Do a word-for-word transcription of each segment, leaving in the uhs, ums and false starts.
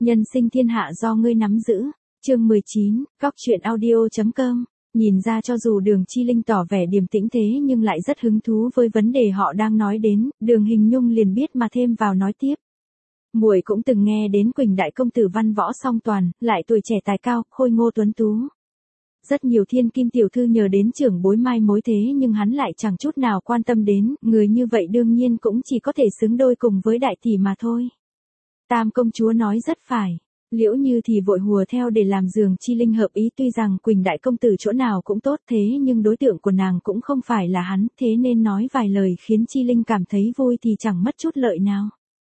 Nhân sinh thiên hạ do ngươi nắm giữ. Chương mười chín, Góc truyện audio.com. Nhìn ra cho dù Đường Chi Linh tỏ vẻ điềm tĩnh thế nhưng lại rất hứng thú với vấn đề họ đang nói đến, Đường Hình Nhung liền biết mà thêm vào nói tiếp. Muội cũng từng nghe đến Quỳnh đại công tử văn võ song toàn, lại tuổi trẻ tài cao, khôi ngô tuấn tú. Rất nhiều thiên kim tiểu thư nhờ đến trưởng bối mai mối thế nhưng hắn lại chẳng chút nào quan tâm đến, người như vậy đương nhiên cũng chỉ có thể xứng đôi cùng với đại tỷ mà thôi. Tam công chúa nói rất phải. Liễu Như thì vội hùa theo để làm Đường Chi Linh hợp ý, tuy rằng Quỳnh đại công tử chỗ nào cũng tốt thế nhưng đối tượng của nàng cũng không phải là hắn, thế nên nói vài lời khiến Chi Linh cảm thấy vui thì chẳng mất chút lợi nào.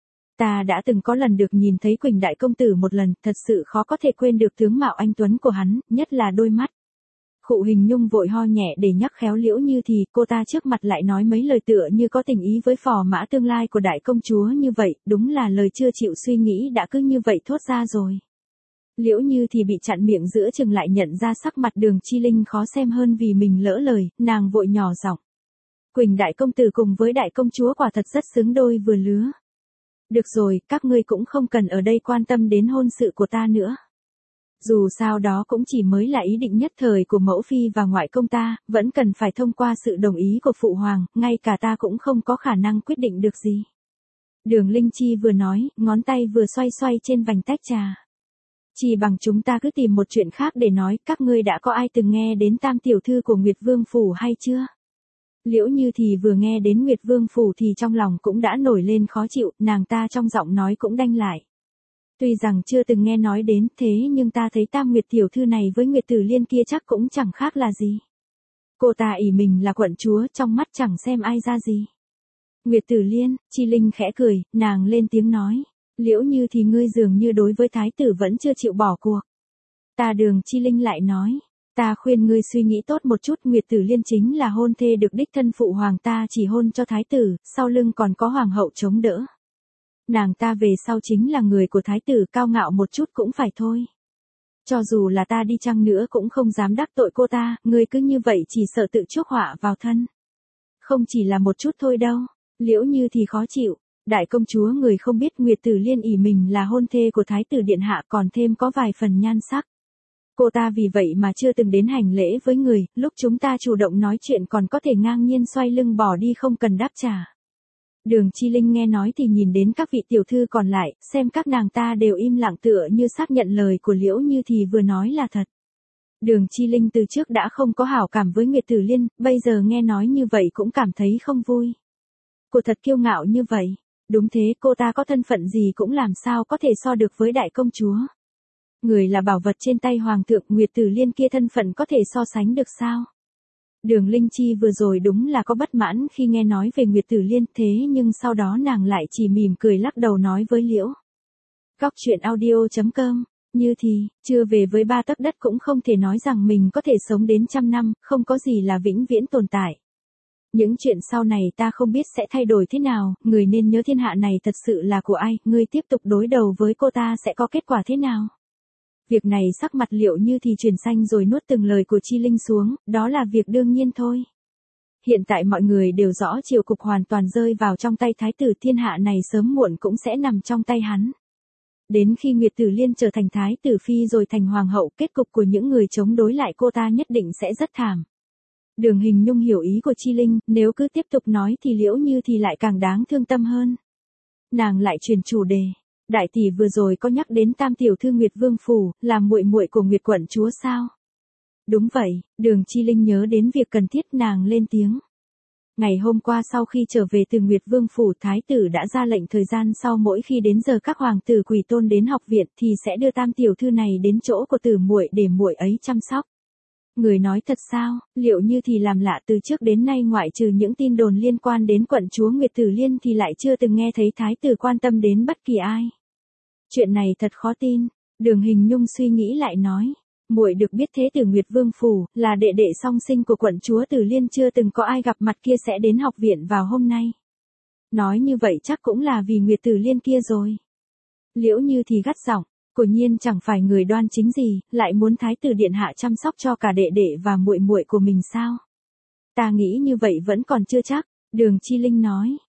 Ta đã từng có lần được nhìn thấy Quỳnh đại công tử một lần, thật sự khó có thể quên được tướng mạo anh tuấn của hắn, nhất là đôi mắt. Khụ Hình Nhung vội ho nhẹ để nhắc khéo Liễu Như thì cô ta trước mặt lại nói mấy lời tựa như có tình ý với phò mã tương lai của đại công chúa như vậy, đúng là lời chưa chịu suy nghĩ đã cứ như vậy thốt ra rồi. Liễu Như thì bị chặn miệng giữa chừng lại nhận ra sắc mặt Đường Chi Linh khó xem hơn vì mình lỡ lời, nàng vội nhỏ giọng. Quỳnh đại công tử cùng với đại công chúa quả thật rất xứng đôi vừa lứa. Được rồi, các ngươi cũng không cần ở đây quan tâm đến hôn sự của ta nữa. Dù sao đó cũng chỉ mới là ý định nhất thời của mẫu phi và ngoại công ta, vẫn cần phải thông qua sự đồng ý của phụ hoàng, ngay cả ta cũng không có khả năng quyết định được gì. Đường Linh Chi vừa nói, ngón tay vừa xoay xoay trên vành tách trà. Chỉ bằng chúng ta cứ tìm một chuyện khác để nói, các ngươi đã có ai từng nghe đến tam tiểu thư của Nguyệt Vương Phủ hay chưa? Liễu Như thì vừa nghe đến Nguyệt Vương Phủ thì trong lòng cũng đã nổi lên khó chịu, nàng ta trong giọng nói cũng đanh lại. Tuy rằng chưa từng nghe nói đến thế nhưng ta thấy tam Nguyệt tiểu thư này với Nguyệt Tử Liên kia chắc cũng chẳng khác là gì. Cô ta ỷ mình là quận chúa, trong mắt chẳng xem ai ra gì. Nguyệt Tử Liên, Chi Linh khẽ cười, nàng lên tiếng nói. Liễu Như thì ngươi dường như đối với thái tử vẫn chưa chịu bỏ cuộc. Ta Đường Chi Linh lại nói. Ta khuyên ngươi suy nghĩ tốt một chút, Nguyệt Tử Liên chính là hôn thê được đích thân phụ hoàng ta chỉ hôn cho thái tử, sau lưng còn có hoàng hậu chống đỡ. Nàng ta về sau chính là người của thái tử, cao ngạo một chút cũng phải thôi. Cho dù là ta đi chăng nữa cũng không dám đắc tội cô ta, ngươi cứ như vậy chỉ sợ tự chuốc họa vào thân. Không chỉ là một chút thôi đâu. Liễu Như thì khó chịu. Đại công chúa người không biết Nguyệt Tử Liên ỷ mình là hôn thê của thái tử điện hạ còn thêm có vài phần nhan sắc. Cô ta vì vậy mà chưa từng đến hành lễ với người, lúc chúng ta chủ động nói chuyện còn có thể ngang nhiên xoay lưng bỏ đi không cần đáp trả. Đường Chi Linh nghe nói thì nhìn đến các vị tiểu thư còn lại, xem các nàng ta đều im lặng tựa như xác nhận lời của Liễu Như thì vừa nói là thật. Đường Chi Linh từ trước đã không có hảo cảm với Nguyệt Tử Liên, bây giờ nghe nói như vậy cũng cảm thấy không vui. Cô thật kiêu ngạo như vậy. Đúng thế, cô ta có thân phận gì cũng làm sao có thể so được với đại công chúa. Người là bảo vật trên tay hoàng thượng, Nguyệt Tử Liên kia thân phận có thể so sánh được sao? Đường Linh Chi vừa rồi đúng là có bất mãn khi nghe nói về Nguyệt Tử Liên, thế nhưng sau đó nàng lại chỉ mỉm cười lắc đầu nói với Liễu. Góc truyện audio.com, Như thì, chưa về với ba tấc đất cũng không thể nói rằng mình có thể sống đến trăm năm, không có gì là vĩnh viễn tồn tại. Những chuyện sau này ta không biết sẽ thay đổi thế nào, người nên nhớ thiên hạ này thật sự là của ai, ngươi tiếp tục đối đầu với cô ta sẽ có kết quả thế nào? Việc này sắc mặt Liễu Như thì chuyển xanh rồi nuốt từng lời của Chi Linh xuống, đó là việc đương nhiên thôi. Hiện tại mọi người đều rõ triều cục hoàn toàn rơi vào trong tay thái tử, thiên hạ này sớm muộn cũng sẽ nằm trong tay hắn. Đến khi Nguyệt Tử Liên trở thành thái tử phi rồi thành hoàng hậu, kết cục của những người chống đối lại cô ta nhất định sẽ rất thảm. Đường Hình Nhung hiểu ý của Chi Linh, nếu cứ tiếp tục nói thì Liễu Như thì lại càng đáng thương tâm hơn. Nàng lại chuyển chủ đề. Đại tỷ vừa rồi có nhắc đến tam tiểu thư Nguyệt Vương Phủ, là muội muội của Nguyệt quận chúa sao? Đúng vậy, Đường Chi Linh nhớ đến việc cần thiết nàng lên tiếng. Ngày hôm qua sau khi trở về từ Nguyệt Vương Phủ, thái tử đã ra lệnh thời gian sau mỗi khi đến giờ các hoàng tử quỳ tôn đến học viện thì sẽ đưa tam tiểu thư này đến chỗ của tử muội để muội ấy chăm sóc. Người nói thật sao? Liệu Như thì làm lạ, từ trước đến nay ngoại trừ những tin đồn liên quan đến quận chúa Nguyệt Tử Liên thì lại chưa từng nghe thấy thái tử quan tâm đến bất kỳ ai. Chuyện này thật khó tin. Đường Hình Nhung suy nghĩ lại nói. Muội được biết thế tử Nguyệt Vương Phủ là đệ đệ song sinh của quận chúa Tử Liên, chưa từng có ai gặp mặt kia sẽ đến học viện vào hôm nay. Nói như vậy chắc cũng là vì Nguyệt Tử Liên kia rồi. Liễu Như thì gắt giọng. Quả nhiên chẳng phải người đoan chính gì, lại muốn thái tử điện hạ chăm sóc cho cả đệ đệ và muội muội của mình sao? Ta nghĩ như vậy vẫn còn chưa chắc. Đường Chi Linh nói.